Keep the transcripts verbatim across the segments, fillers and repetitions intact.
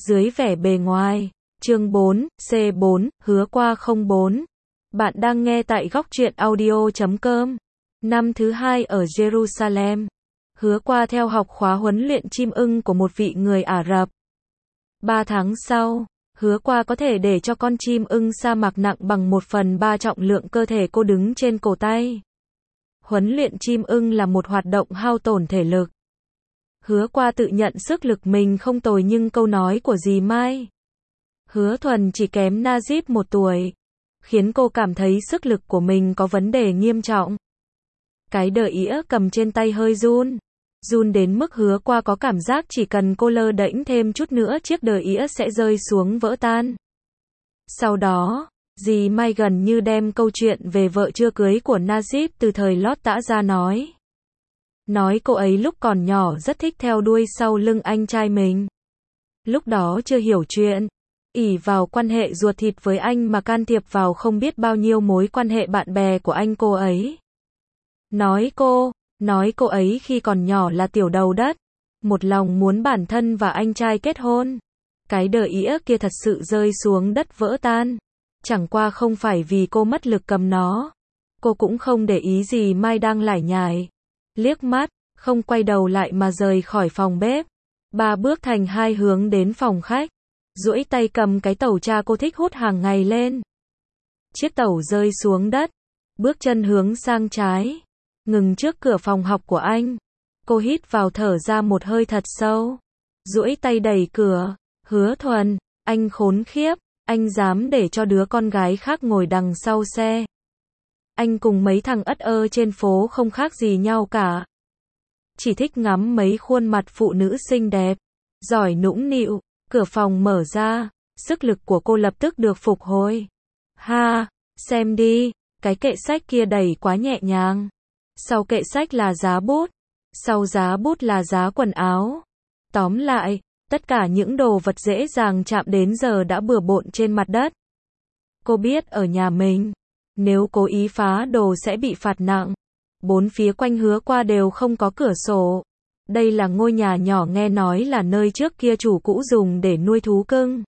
Dưới vẻ bề ngoài. Chương bốn, C bốn, hứa qua không bốn. Bạn đang nghe tại góc truyện audio chấm com. Năm thứ hai ở Jerusalem. Hứa qua theo học khóa huấn luyện chim ưng của một vị người Ả Rập. Ba tháng sau, hứa qua có thể để cho con chim ưng sa mạc nặng bằng một phần ba trọng lượng cơ thể cô đứng trên cổ tay. Huấn luyện chim ưng là một hoạt động hao tổn thể lực. Hứa qua tự nhận sức lực mình không tồi nhưng câu nói của dì Mai, Hứa Thuần chỉ kém Najib một tuổi, khiến cô cảm thấy sức lực của mình có vấn đề nghiêm trọng. Cái đờ ĩa cầm trên tay hơi run. Run đến mức hứa qua có cảm giác chỉ cần cô lơ đễnh thêm chút nữa chiếc đờ ĩa sẽ rơi xuống vỡ tan. Sau đó, dì Mai gần như đem câu chuyện về vợ chưa cưới của Najib từ thời lót tã ra nói. Nói cô ấy lúc còn nhỏ rất thích theo đuôi sau lưng anh trai mình. Lúc đó chưa hiểu chuyện, ỷ vào quan hệ ruột thịt với anh mà can thiệp vào không biết bao nhiêu mối quan hệ bạn bè của anh cô ấy. Nói cô, nói cô ấy khi còn nhỏ là tiểu đầu đất, một lòng muốn bản thân và anh trai kết hôn. Cái đờ ĩa kia thật sự rơi xuống đất vỡ tan. Chẳng qua không phải vì cô mất lực cầm nó. Cô cũng không để ý gì Mai đang lải nhải. Liếc mắt, không quay đầu lại mà rời khỏi phòng bếp. Ba bước thành hai hướng đến phòng khách. Duỗi tay cầm cái tẩu cha cô thích hút hàng ngày lên. Chiếc tẩu rơi xuống đất. Bước chân hướng sang trái. Ngừng trước cửa phòng học của anh. Cô hít vào thở ra một hơi thật sâu. Duỗi tay đẩy cửa. Hứa Thuần, anh khốn khiếp. Anh dám để cho đứa con gái khác ngồi đằng sau xe. Anh cùng mấy thằng ất ơ trên phố không khác gì nhau cả. Chỉ thích ngắm mấy khuôn mặt phụ nữ xinh đẹp, giỏi nũng nịu. Cửa phòng mở ra, sức lực của cô lập tức được phục hồi. Ha, xem đi, cái kệ sách kia đẩy quá nhẹ nhàng. Sau kệ sách là giá bút, sau giá bút là giá quần áo. Tóm lại, tất cả những đồ vật dễ dàng chạm đến giờ đã bừa bộn trên mặt đất. Cô biết ở nhà mình, nếu cố ý phá đồ sẽ bị phạt nặng. Bốn phía quanh hứa qua đều không có cửa sổ. Đây là ngôi nhà nhỏ nghe nói là nơi trước kia chủ cũ dùng để nuôi thú cưng.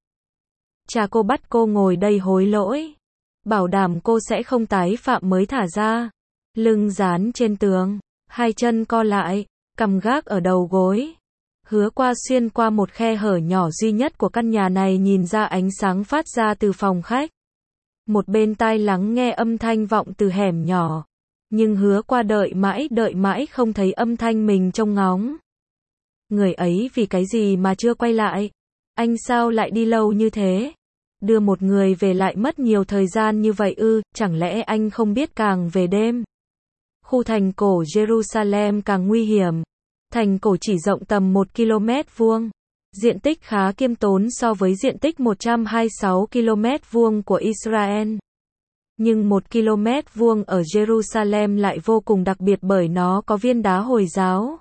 Cha cô bắt cô ngồi đây hối lỗi. Bảo đảm cô sẽ không tái phạm mới thả ra. Lưng dán trên tường, hai chân co lại, cằm gác ở đầu gối. Hứa qua xuyên qua một khe hở nhỏ duy nhất của căn nhà này nhìn ra ánh sáng phát ra từ phòng khách. Một bên tai lắng nghe âm thanh vọng từ hẻm nhỏ. Nhưng hứa qua đợi mãi đợi mãi không thấy âm thanh mình trông ngóng. Người ấy vì cái gì mà chưa quay lại? Anh sao lại đi lâu như thế? Đưa một người về lại mất nhiều thời gian như vậy ư, chẳng lẽ anh không biết càng về đêm? Khu thành cổ Jerusalem càng nguy hiểm. Thành cổ chỉ rộng tầm một ki lô mét vuông. Diện tích khá kiêm tốn so với diện tích một trăm hai mươi sáu ki lô mét vuông của Israel. Nhưng một ki lô mét vuông ở Jerusalem lại vô cùng đặc biệt bởi nó có viên đá Hồi giáo.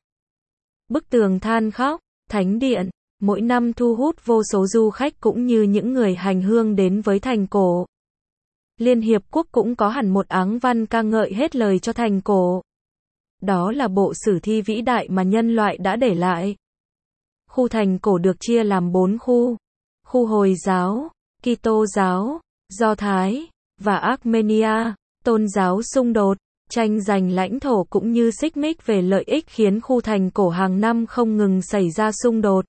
Bức tường than khóc, thánh điện, mỗi năm thu hút vô số du khách cũng như những người hành hương đến với thành cổ. Liên Hiệp Quốc cũng có hẳn một áng văn ca ngợi hết lời cho thành cổ. Đó là bộ sử thi vĩ đại mà nhân loại đã để lại. Khu thành cổ được chia làm bốn khu. Khu Hồi giáo, Kitô giáo, Do Thái và Armenia. Tôn giáo xung đột, tranh giành lãnh thổ cũng như xích mích về lợi ích khiến khu thành cổ hàng năm không ngừng xảy ra xung đột.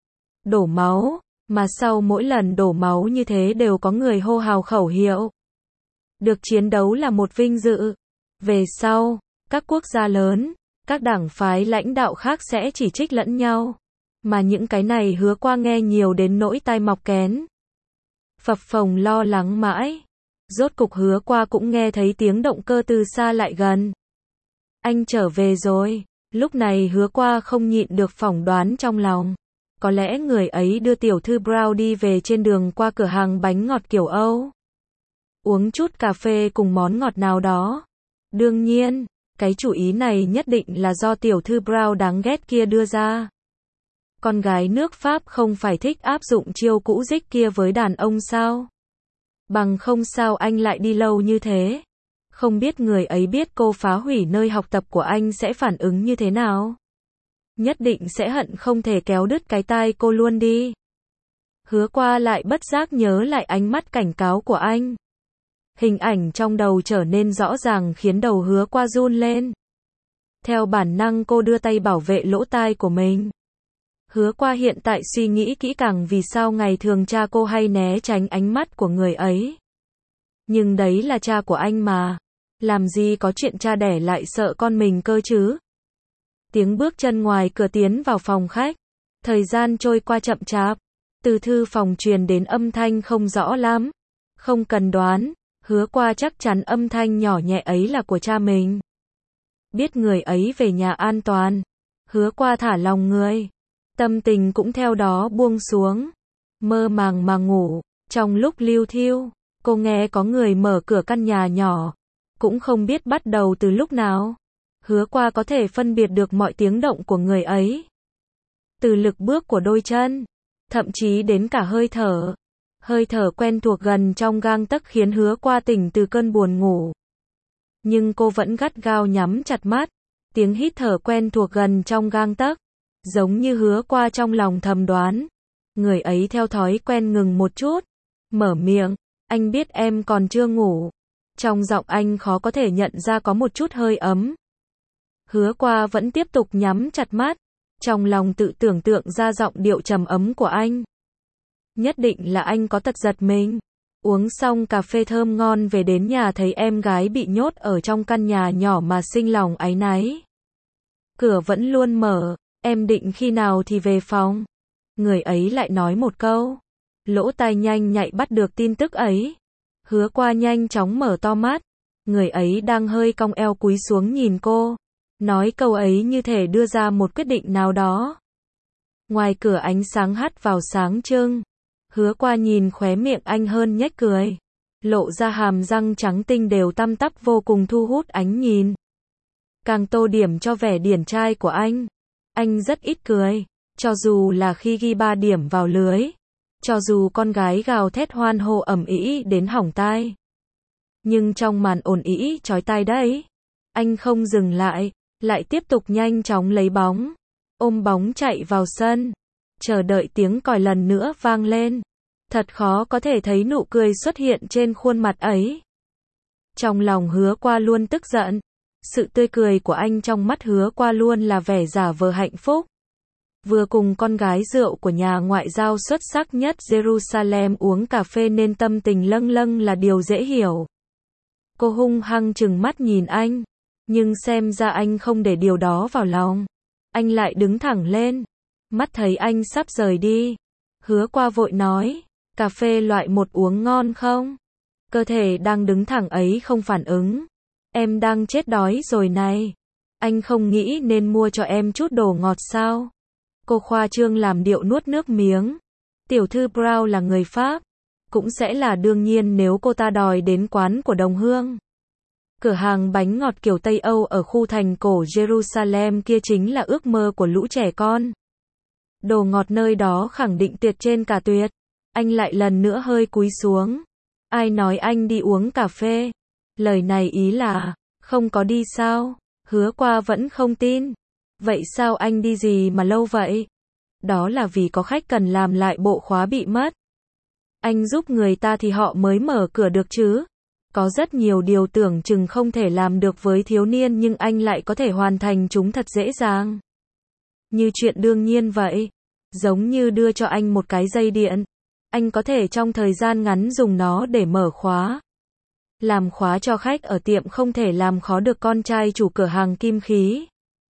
Đổ máu, mà sau mỗi lần đổ máu như thế đều có người hô hào khẩu hiệu. Được chiến đấu là một vinh dự. Về sau, các quốc gia lớn, các đảng phái lãnh đạo khác sẽ chỉ trích lẫn nhau. Mà những cái này hứa qua nghe nhiều đến nỗi tai mọc kén. Phập phồng lo lắng mãi. Rốt cục hứa qua cũng nghe thấy tiếng động cơ từ xa lại gần. Anh trở về rồi. Lúc này hứa qua không nhịn được phỏng đoán trong lòng. Có lẽ người ấy đưa tiểu thư Brown đi về trên đường qua cửa hàng bánh ngọt kiểu Âu. Uống chút cà phê cùng món ngọt nào đó. Đương nhiên, cái chủ ý này nhất định là do tiểu thư Brown đáng ghét kia đưa ra. Con gái nước Pháp không phải thích áp dụng chiêu cũ dích kia với đàn ông sao? Bằng không sao anh lại đi lâu như thế? Không biết người ấy biết cô phá hủy nơi học tập của anh sẽ phản ứng như thế nào? Nhất định sẽ hận không thể kéo đứt cái tai cô luôn đi. Hứa qua lại bất giác nhớ lại ánh mắt cảnh cáo của anh. Hình ảnh trong đầu trở nên rõ ràng khiến đầu hứa qua run lên. Theo bản năng cô đưa tay bảo vệ lỗ tai của mình. Hứa qua hiện tại suy nghĩ kỹ càng vì sao ngày thường cha cô hay né tránh ánh mắt của người ấy. Nhưng đấy là cha của anh mà. Làm gì có chuyện cha đẻ lại sợ con mình cơ chứ. Tiếng bước chân ngoài cửa tiến vào phòng khách. Thời gian trôi qua chậm chạp. Từ thư phòng truyền đến âm thanh không rõ lắm. Không cần đoán, hứa qua chắc chắn âm thanh nhỏ nhẹ ấy là của cha mình. Biết người ấy về nhà an toàn. Hứa qua thả lòng người. Tâm tình cũng theo đó buông xuống. Mơ màng mà ngủ. Trong lúc liêu thiêu, cô nghe có người mở cửa căn nhà nhỏ. Cũng không biết bắt đầu từ lúc nào. Hứa qua có thể phân biệt được mọi tiếng động của người ấy. Từ lực bước của đôi chân. Thậm chí đến cả hơi thở. Hơi thở quen thuộc gần trong gang tấc khiến hứa qua tỉnh từ cơn buồn ngủ. Nhưng cô vẫn gắt gao nhắm chặt mắt. Tiếng hít thở quen thuộc gần trong gang tấc. Giống như hứa qua trong lòng thầm đoán. Người ấy theo thói quen ngừng một chút. Mở miệng. Anh biết em còn chưa ngủ. Trong giọng anh khó có thể nhận ra có một chút hơi ấm. Hứa qua vẫn tiếp tục nhắm chặt mắt. Trong lòng tự tưởng tượng ra giọng điệu trầm ấm của anh. Nhất định là anh có tật giật mình. Uống xong cà phê thơm ngon về đến nhà thấy em gái bị nhốt ở trong căn nhà nhỏ mà sinh lòng áy náy. Cửa vẫn luôn mở. Em định khi nào thì về phòng? Người ấy lại nói một câu. Lỗ tai nhanh nhạy bắt được tin tức ấy. Hứa qua nhanh chóng mở to mắt. Người ấy đang hơi cong eo cúi xuống nhìn cô. Nói câu ấy như thể đưa ra một quyết định nào đó. Ngoài cửa ánh sáng hắt vào sáng trưng. Hứa qua nhìn khóe miệng anh hơn nhếch cười. Lộ ra hàm răng trắng tinh đều tăm tắp vô cùng thu hút ánh nhìn. Càng tô điểm cho vẻ điển trai của anh. Anh rất ít cười. Cho dù là khi ghi ba điểm vào lưới. Cho dù con gái gào thét hoan hô ầm ĩ đến hỏng tai. Nhưng trong màn ồn ĩ chói tai đấy. Anh không dừng lại. Lại tiếp tục nhanh chóng lấy bóng. Ôm bóng chạy vào sân. Chờ đợi tiếng còi lần nữa vang lên. Thật khó có thể thấy nụ cười xuất hiện trên khuôn mặt ấy. Trong lòng hứa qua luôn tức giận. Sự tươi cười của anh trong mắt hứa qua luôn là vẻ giả vờ hạnh phúc. Vừa cùng con gái rượu của nhà ngoại giao xuất sắc nhất Jerusalem uống cà phê nên tâm tình lâng lâng là điều dễ hiểu. Cô hung hăng trừng mắt nhìn anh. Nhưng xem ra anh không để điều đó vào lòng. Anh lại đứng thẳng lên. Mắt thấy anh sắp rời đi. Hứa qua vội nói. Cà phê loại một uống ngon không? Cơ thể đang đứng thẳng ấy không phản ứng. Em đang chết đói rồi này. Anh không nghĩ nên mua cho em chút đồ ngọt sao? Cô khoa trương làm điệu nuốt nước miếng. Tiểu thư Brown là người Pháp. Cũng sẽ là đương nhiên nếu cô ta đòi đến quán của đồng hương. Cửa hàng bánh ngọt kiểu Tây Âu ở khu thành cổ Jerusalem kia chính là ước mơ của lũ trẻ con. Đồ ngọt nơi đó khẳng định tuyệt trên cả tuyệt. Anh lại lần nữa hơi cúi xuống. Ai nói anh đi uống cà phê? Lời này ý là, không có đi sao? Hứa qua vẫn không tin. Vậy sao anh đi gì mà lâu vậy? Đó là vì có khách cần làm lại bộ khóa bị mất. Anh giúp người ta thì họ mới mở cửa được chứ. Có rất nhiều điều tưởng chừng không thể làm được với thiếu niên nhưng anh lại có thể hoàn thành chúng thật dễ dàng. Như chuyện đương nhiên vậy. Giống như đưa cho anh một cái dây điện. Anh có thể trong thời gian ngắn dùng nó để mở khóa. Làm khóa cho khách ở tiệm không thể làm khó được con trai chủ cửa hàng kim khí.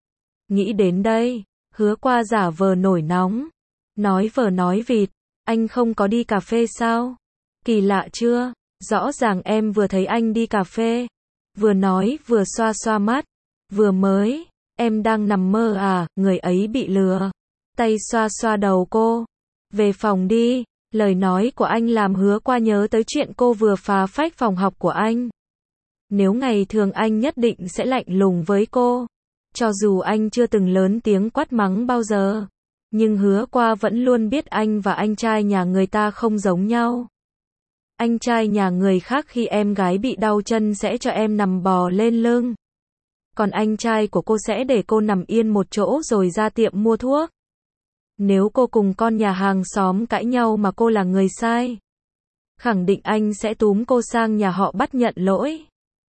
Nghĩ đến đây, hứa qua giả vờ nổi nóng. Nói vờ nói vịt. Anh không có đi cà phê sao? Kỳ lạ chưa? Rõ ràng em vừa thấy anh đi cà phê. Vừa nói vừa xoa xoa mắt. Vừa mới, em đang nằm mơ à? Người ấy bị lừa. Tay xoa xoa đầu cô. Về phòng đi. Lời nói của anh làm hứa qua nhớ tới chuyện cô vừa phá phách phòng học của anh. Nếu ngày thường anh nhất định sẽ lạnh lùng với cô. Cho dù anh chưa từng lớn tiếng quát mắng bao giờ. Nhưng hứa qua vẫn luôn biết anh và anh trai nhà người ta không giống nhau. Anh trai nhà người khác khi em gái bị đau chân sẽ cho em nằm bò lên lưng. Còn anh trai của cô sẽ để cô nằm yên một chỗ rồi ra tiệm mua thuốc. Nếu cô cùng con nhà hàng xóm cãi nhau mà cô là người sai, khẳng định anh sẽ túm cô sang nhà họ bắt nhận lỗi.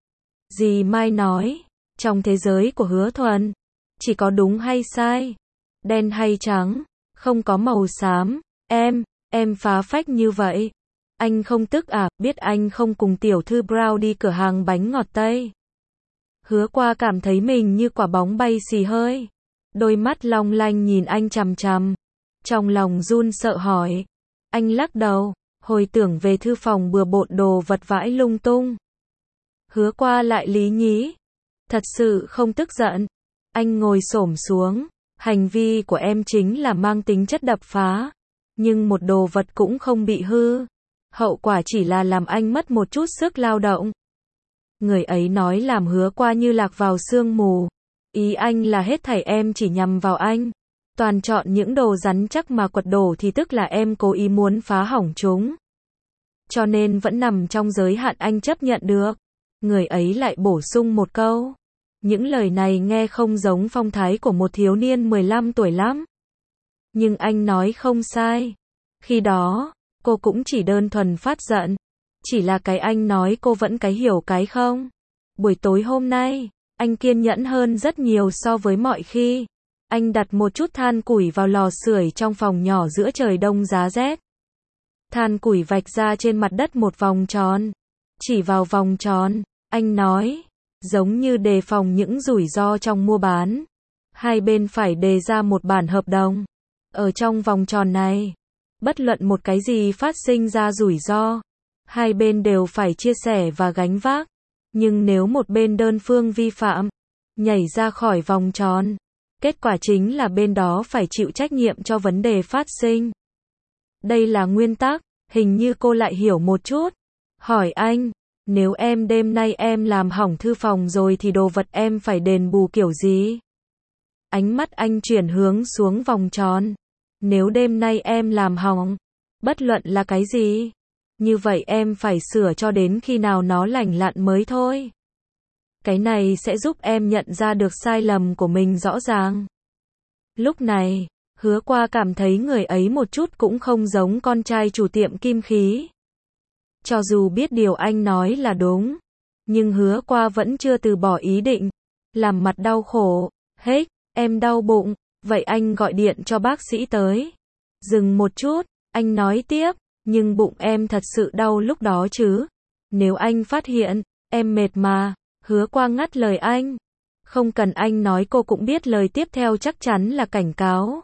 Dì Mai nói, trong thế giới của Hứa Thuần, chỉ có đúng hay sai, đen hay trắng, không có màu xám. Em, em phá phách như vậy. Anh không tức à, biết anh không cùng tiểu thư Brown đi cửa hàng bánh ngọt Tây. Hứa Qua cảm thấy mình như quả bóng bay xì hơi. Đôi mắt long lanh nhìn anh chằm chằm. Trong lòng run sợ hỏi. Anh lắc đầu, hồi tưởng về thư phòng bừa bộn đồ vật vãi lung tung. Hứa Qua lại lý nhí. Thật sự không tức giận. Anh ngồi xổm xuống. Hành vi của em chính là mang tính chất đập phá. Nhưng một đồ vật cũng không bị hư. Hậu quả chỉ là làm anh mất một chút sức lao động. Người ấy nói làm Hứa Qua như lạc vào sương mù. Ý anh là hết thảy em chỉ nhằm vào anh. Toàn chọn những đồ rắn chắc mà quật đổ thì tức là em cố ý muốn phá hỏng chúng. Cho nên vẫn nằm trong giới hạn anh chấp nhận được. Người ấy lại bổ sung một câu. Những lời này nghe không giống phong thái của một thiếu niên mười lăm tuổi lắm. Nhưng anh nói không sai. Khi đó, cô cũng chỉ đơn thuần phát giận. Chỉ là cái anh nói cô vẫn cái hiểu cái không. Buổi tối hôm nay, anh kiên nhẫn hơn rất nhiều so với mọi khi. Anh đặt một chút than củi vào lò sưởi trong phòng nhỏ giữa trời đông giá rét. Than củi vạch ra trên mặt đất một vòng tròn. Chỉ vào vòng tròn, anh nói, giống như đề phòng những rủi ro trong mua bán. Hai bên phải đề ra một bản hợp đồng. Ở trong vòng tròn này, bất luận một cái gì phát sinh ra rủi ro, hai bên đều phải chia sẻ và gánh vác. Nhưng nếu một bên đơn phương vi phạm, nhảy ra khỏi vòng tròn, kết quả chính là bên đó phải chịu trách nhiệm cho vấn đề phát sinh. Đây là nguyên tắc, hình như cô lại hiểu một chút. Hỏi anh, nếu em đêm nay em làm hỏng thư phòng rồi thì đồ vật em phải đền bù kiểu gì? Ánh mắt anh chuyển hướng xuống vòng tròn. Nếu đêm nay em làm hỏng, bất luận là cái gì, như vậy em phải sửa cho đến khi nào nó lành lặn mới thôi. Cái này sẽ giúp em nhận ra được sai lầm của mình rõ ràng. Lúc này, Hứa Qua cảm thấy người ấy một chút cũng không giống con trai chủ tiệm kim khí. Cho dù biết điều anh nói là đúng, nhưng Hứa Qua vẫn chưa từ bỏ ý định. Làm mặt đau khổ, hết, em đau bụng, vậy anh gọi điện cho bác sĩ tới. Dừng một chút, anh nói tiếp, nhưng bụng em thật sự đau lúc đó chứ. Nếu anh phát hiện, em mệt mà. Hứa Qua ngắt lời anh. Không cần anh nói cô cũng biết lời tiếp theo chắc chắn là cảnh cáo.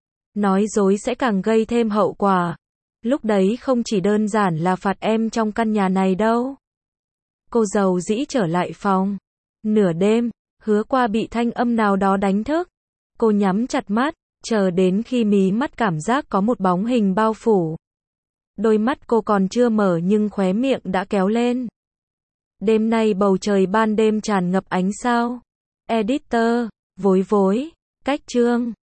Nói dối sẽ càng gây thêm hậu quả. Lúc đấy không chỉ đơn giản là phạt em trong căn nhà này đâu. Cô dầu dĩ trở lại phòng. Nửa đêm, Hứa Qua bị thanh âm nào đó đánh thức. Cô nhắm chặt mắt, chờ đến khi mí mắt cảm giác có một bóng hình bao phủ. Đôi mắt cô còn chưa mở nhưng khóe miệng đã kéo lên. Đêm nay bầu trời ban đêm tràn ngập ánh sao. Editor, vối vối, cách chương.